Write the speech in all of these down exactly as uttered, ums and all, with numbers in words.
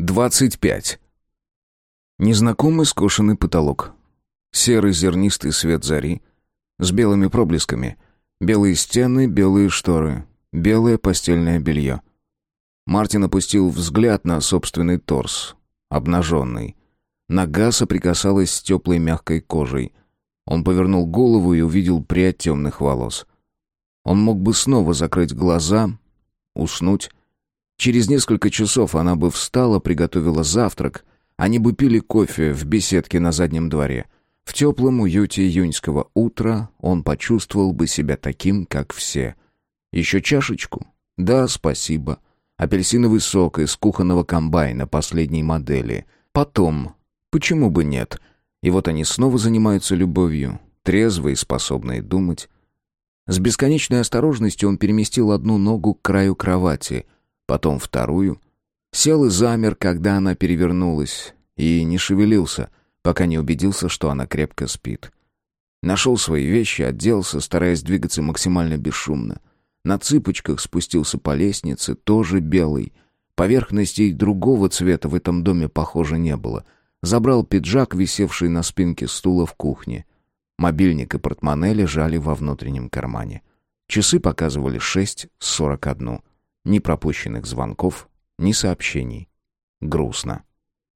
двадцать пять. Незнакомый скошенный потолок. Серый зернистый свет зари с белыми проблесками. Белые стены, белые шторы, белое постельное белье. Мартин опустил взгляд на собственный торс, обнаженный. Нога соприкасалась с теплой мягкой кожей. Он повернул голову и увидел прядь темных волос. Он мог бы снова закрыть глаза, уснуть. Через несколько часов она бы встала, приготовила завтрак. Они бы пили кофе в беседке на заднем дворе. В теплом уюте июньского утра он почувствовал бы себя таким, как все. Еще чашечку? Да, спасибо. Апельсиновый сок из кухонного комбайна последней модели. Потом. Почему бы нет? И вот они снова занимаются любовью, трезвые и способные думать. С бесконечной осторожностью он переместил одну ногу к краю кровати, потом вторую. Сел и замер, когда она перевернулась, и не шевелился, пока не убедился, что она крепко спит. Нашел свои вещи, оделся, стараясь двигаться максимально бесшумно. На цыпочках спустился по лестнице, тоже белый. Поверхностей другого цвета в этом доме, похоже, не было. Забрал пиджак, висевший на спинке стула в кухне. Мобильник и портмоне лежали во внутреннем кармане. Часы показывали шесть сорок один. Ни пропущенных звонков, ни сообщений. Грустно.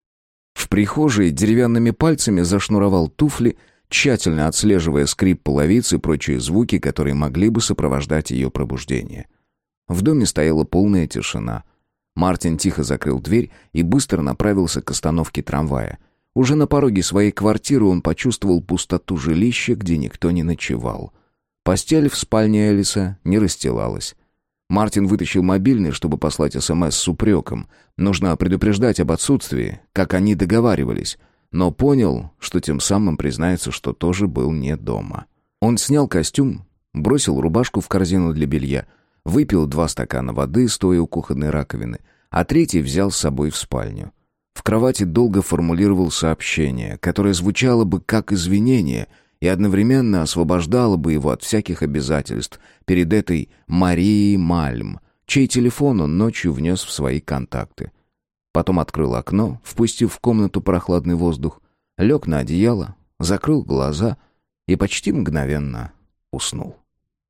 В прихожей деревянными пальцами зашнуровал туфли, тщательно отслеживая скрип половиц и прочие звуки, которые могли бы сопровождать ее пробуждение. В доме стояла полная тишина. Мартин тихо закрыл дверь и быстро направился к остановке трамвая. Уже на пороге своей квартиры он почувствовал пустоту жилища, где никто не ночевал. Постель в спальне Элиса не расстилалась. Мартин вытащил мобильный, чтобы послать СМС с упреком. Нужно предупреждать об отсутствии, как они договаривались. Но понял, что тем самым признается, что тоже был не дома. Он снял костюм, бросил рубашку в корзину для белья, выпил два стакана воды, стоя у кухонной раковины, а третий взял с собой в спальню. В кровати долго формулировал сообщение, которое звучало бы как извинение и одновременно освобождало бы его от всяких обязательств перед этой Марией Мальм, чей телефон он ночью внес в свои контакты. Потом открыл окно, впустив в комнату прохладный воздух, лег на одеяло, закрыл глаза и почти мгновенно уснул.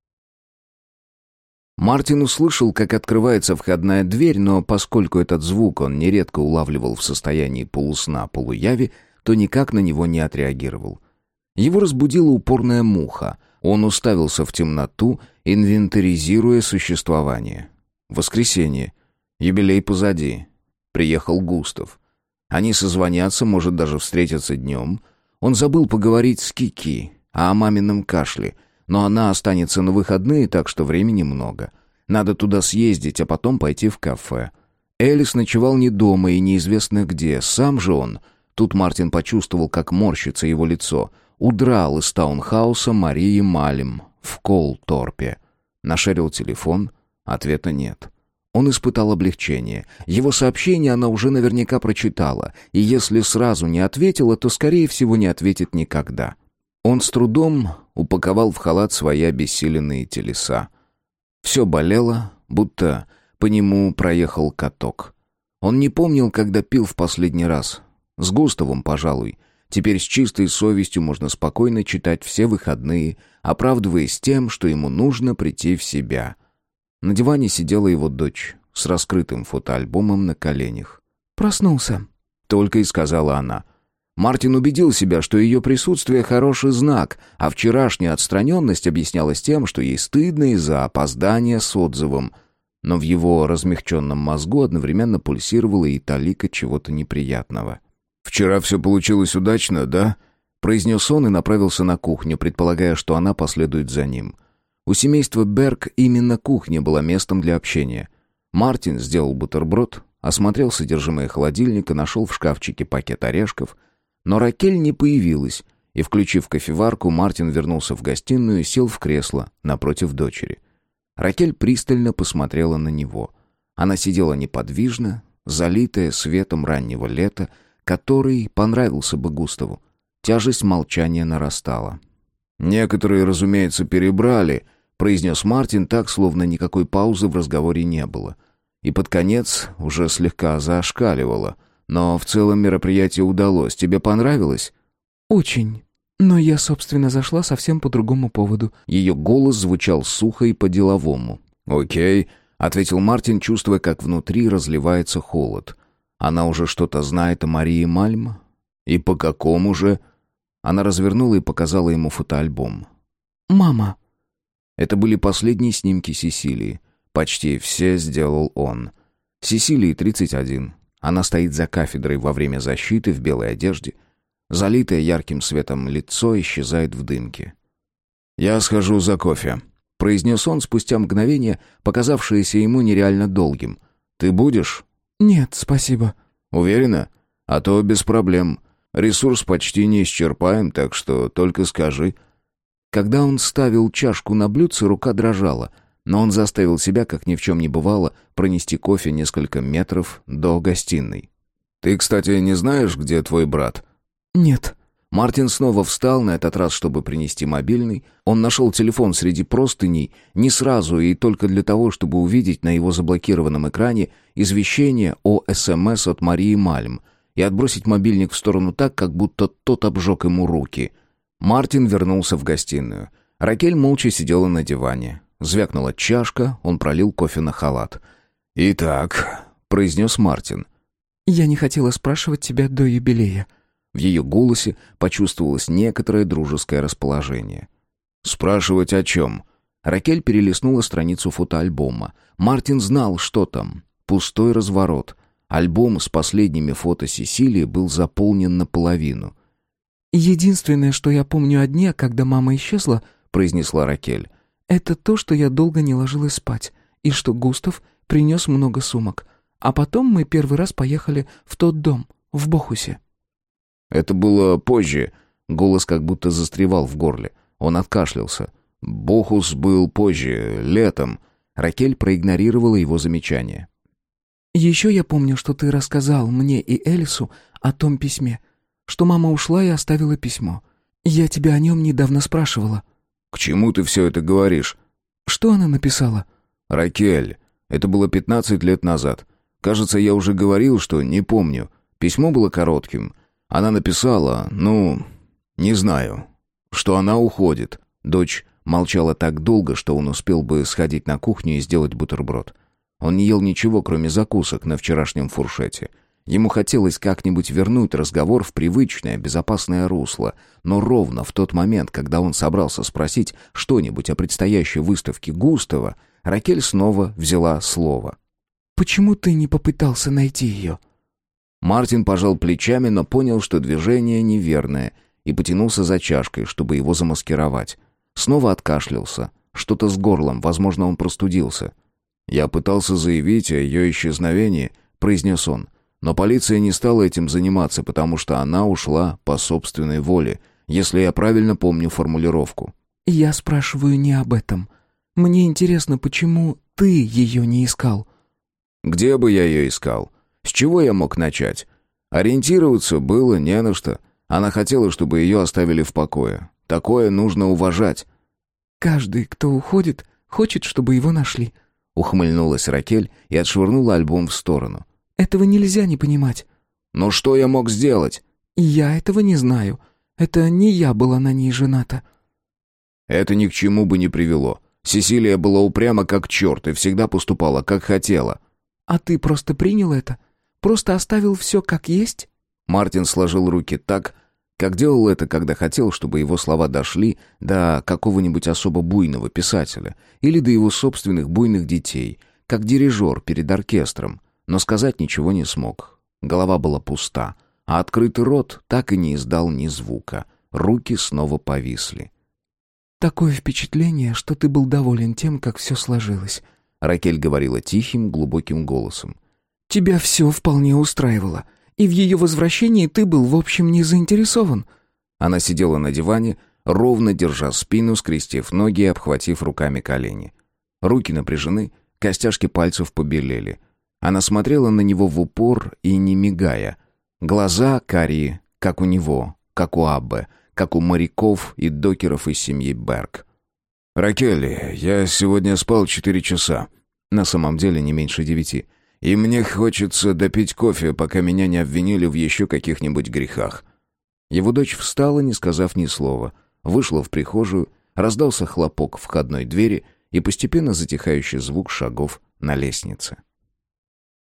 Мартин услышал, как открывается входная дверь, но поскольку этот звук он нередко улавливал в состоянии полусна-полуяви, то никак на него не отреагировал. Его разбудила упорная муха. Он уставился в темноту, инвентаризируя существование. Воскресенье. Юбилей позади. Приехал Густав. Они созвонятся, может, даже встретятся днем. Он забыл поговорить с Кики о мамином кашле, но она останется на выходные, так что времени много. Надо туда съездить, а потом пойти в кафе. Элис ночевал не дома и неизвестно где. Сам же он... Тут Мартин почувствовал, как морщится его лицо. Удрал из таунхауса Марии Малем в Колторпе. Нашарил телефон. Ответа нет. Он испытал облегчение. Его сообщение она уже наверняка прочитала. И если сразу не ответила, то, скорее всего, не ответит никогда. Он с трудом упаковал в халат свои обессиленные телеса. Все болело, будто по нему проехал каток. Он не помнил, когда пил в последний раз. С Густавом, пожалуй. Теперь с чистой совестью можно спокойно читать все выходные, оправдываясь тем, что ему нужно прийти в себя. На диване сидела его дочь с раскрытым фотоальбомом на коленях. «Проснулся», — только и сказала она. Мартин убедил себя, что ее присутствие — хороший знак, а вчерашняя отстраненность объяснялась тем, что ей стыдно из-за опоздания с отзывом. Но в его размягченном мозгу одновременно пульсировала и талика чего-то неприятного. «Вчера все получилось удачно, да?» — произнес он и направился на кухню, предполагая, что она последует за ним. У семейства Берг именно кухня была местом для общения. Мартин сделал бутерброд, осмотрел содержимое холодильника, нашел в шкафчике пакет орешков. Но Ракель не появилась, и, включив кофеварку, Мартин вернулся в гостиную и сел в кресло напротив дочери. Ракель пристально посмотрела на него. Она сидела неподвижно, залитая светом раннего лета, который понравился бы Густаву. Тяжесть молчания нарастала. «Некоторые, разумеется, перебрали», — произнес Мартин так, словно никакой паузы в разговоре не было. И под конец уже слегка заошкаливало. Но в целом мероприятие удалось. Тебе понравилось?» «Очень. Но я, собственно, зашла совсем по другому поводу». Ее голос звучал сухо и по-деловому. «Окей», — ответил Мартин, чувствуя, как внутри разливается холод. «Она уже что-то знает о Марии Мальм? И по какому же?» Она развернула и показала ему фотоальбом. «Мама». Это были последние снимки Сесилии. Почти все сделал он. Сесилии тридцать один. Она стоит за кафедрой во время защиты в белой одежде. Залитое ярким светом лицо исчезает в дымке. «Я схожу за кофе», — произнес он спустя мгновение, показавшееся ему нереально долгим. «Ты будешь?» «Нет, спасибо». «Уверена? А то без проблем. Ресурс почти не исчерпаем, так что только скажи». Когда он ставил чашку на блюдце, рука дрожала, но он заставил себя, как ни в чем не бывало, пронести кофе несколько метров до гостиной. «Ты, кстати, не знаешь, где твой брат?» «Нет». Мартин снова встал, на этот раз, чтобы принести мобильный. Он нашел телефон среди простыней, не сразу и только для того, чтобы увидеть на его заблокированном экране извещение о СМС от Марии Мальм и отбросить мобильник в сторону так, как будто тот обжег ему руки. Мартин вернулся в гостиную. Ракель молча сидела на диване. Звякнула чашка, он пролил кофе на халат. «Итак», — произнес Мартин. «Я не хотела спрашивать тебя до юбилея». В ее голосе почувствовалось некоторое дружеское расположение. «Спрашивать о чем?» Ракель перелистнула страницу фотоальбома. Мартин знал, что там. Пустой разворот. Альбом с последними фото Сесилии был заполнен наполовину. «Единственное, что я помню о дне, когда мама исчезла», — произнесла Ракель, «это то, что я долго не ложилась спать, и что Густав принес много сумок. А потом мы первый раз поехали в тот дом, в Бохусе». «Это было позже». Голос как будто застревал в горле. Он откашлялся. «Бохус был позже, летом». Ракель проигнорировала его замечание. «Еще я помню, что ты рассказал мне и Элису о том письме, что мама ушла и оставила письмо. Я тебя о нем недавно спрашивала». «К чему ты все это говоришь?» «Что она написала?» «Ракель, это было пятнадцать лет назад. Кажется, я уже говорил, что не помню. Письмо было коротким. Она написала, ну, не знаю, что она уходит». Дочь молчала так долго, что он успел бы сходить на кухню и сделать бутерброд. Он не ел ничего, кроме закусок на вчерашнем фуршете. Ему хотелось как-нибудь вернуть разговор в привычное, безопасное русло, но ровно в тот момент, когда он собрался спросить что-нибудь о предстоящей выставке Густава, Ракель снова взяла слово. «Почему ты не попытался найти ее?» Мартин пожал плечами, но понял, что движение неверное, и потянулся за чашкой, чтобы его замаскировать. Снова откашлялся. Что-то с горлом, возможно, он простудился. «Я пытался заявить о ее исчезновении», — произнес он. «Но полиция не стала этим заниматься, потому что она ушла по собственной воле, если я правильно помню формулировку». «Я спрашиваю не об этом. Мне интересно, почему ты ее не искал?» «Где бы я ее искал? С чего я мог начать? Ориентироваться было не на что. Она хотела, чтобы ее оставили в покое. Такое нужно уважать». «Каждый, кто уходит, хочет, чтобы его нашли», — ухмыльнулась Ракель и отшвырнула альбом в сторону. «Этого нельзя не понимать». «Но что я мог сделать?» «Я этого не знаю. Это не я была на ней жената». «Это ни к чему бы не привело. Сесилия была упряма как черт и всегда поступала, как хотела». «А ты просто принял это? Просто оставил все как есть?» Мартин сложил руки так, как делал это, когда хотел, чтобы его слова дошли до какого-нибудь особо буйного писателя или до его собственных буйных детей, как дирижер перед оркестром, но сказать ничего не смог. Голова была пуста, а открытый рот так и не издал ни звука. Руки снова повисли. «Такое впечатление, что ты был доволен тем, как все сложилось», — Ракель говорила тихим, глубоким голосом. «Тебя все вполне устраивало, и в ее возвращении ты был, в общем, не заинтересован». Она сидела на диване, ровно держа спину, скрестив ноги и обхватив руками колени. Руки напряжены, костяшки пальцев побелели. Она смотрела на него в упор и не мигая. Глаза карие, как у него, как у Аббе, как у моряков и докеров из семьи Берг. «Ракель, я сегодня спал четыре часа. На самом деле не меньше девяти. И мне хочется допить кофе, пока меня не обвинили в еще каких-нибудь грехах». Его дочь встала, не сказав ни слова, вышла в прихожую, раздался хлопок входной двери и постепенно затихающий звук шагов на лестнице.